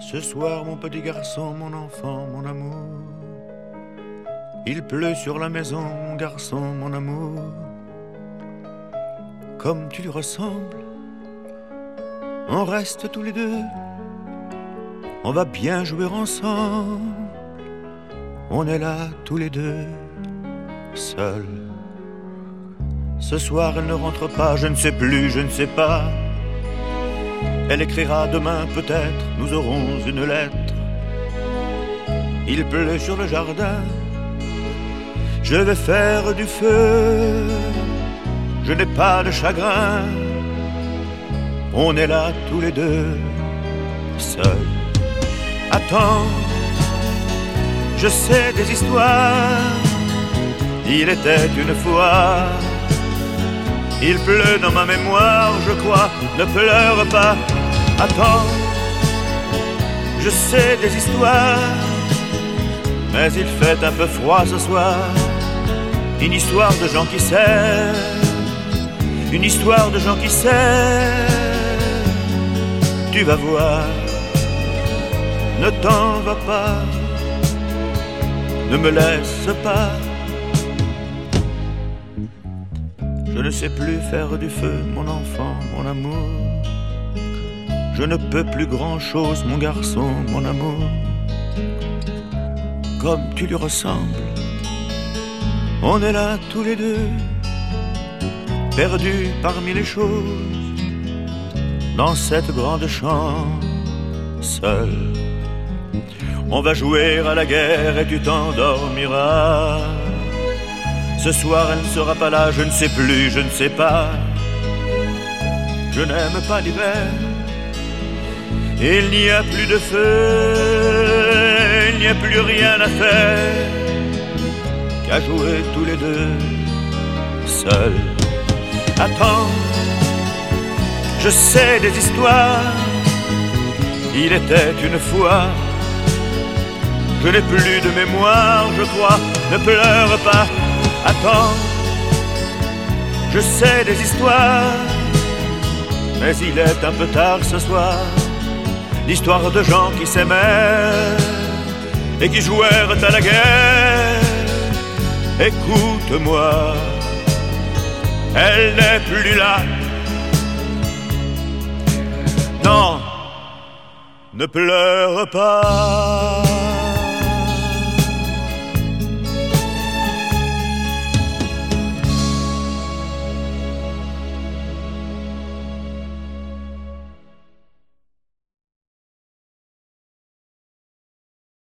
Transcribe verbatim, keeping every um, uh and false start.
Ce soir, mon petit garçon, mon enfant, mon amour, il pleut sur la maison, mon garçon, mon amour. Comme tu lui ressembles, on reste tous les deux, on va bien jouer ensemble. On est là tous les deux, seuls. Ce soir, elle ne rentre pas, je ne sais plus, je ne sais pas. Elle écrira demain peut-être, nous aurons une lettre. Il pleut sur le jardin, je vais faire du feu. Je n'ai pas de chagrin, on est là tous les deux, seuls. Attends, je sais des histoires. Il était une fois. Il pleut dans ma mémoire, je crois, ne pleure pas. Attends, je sais des histoires, mais il fait un peu froid ce soir. Une histoire de gens qui s'aiment, une histoire de gens qui s'aiment. Tu vas voir, ne t'en va pas, ne me laisse pas. Je ne sais plus faire du feu, mon enfant, mon amour. Je ne peux plus grand-chose, mon garçon, mon amour. Comme tu lui ressembles, on est là tous les deux, perdus parmi les choses, dans cette grande chambre, seul. On va jouer à la guerre et tu t'endormiras. Ce soir elle ne sera pas là, je ne sais plus, je ne sais pas. Je n'aime pas l'hiver, il n'y a plus de feu, il n'y a plus rien à faire qu'à jouer tous les deux, seuls. Attends, je sais des histoires. Il était une fois. Je n'ai plus de mémoire, je crois, ne pleure pas. Attends, je sais des histoires, mais il est un peu tard ce soir. L'histoire de gens qui s'aimaient et qui jouèrent à la guerre. Écoute-moi, elle n'est plus là. Non, ne pleure pas.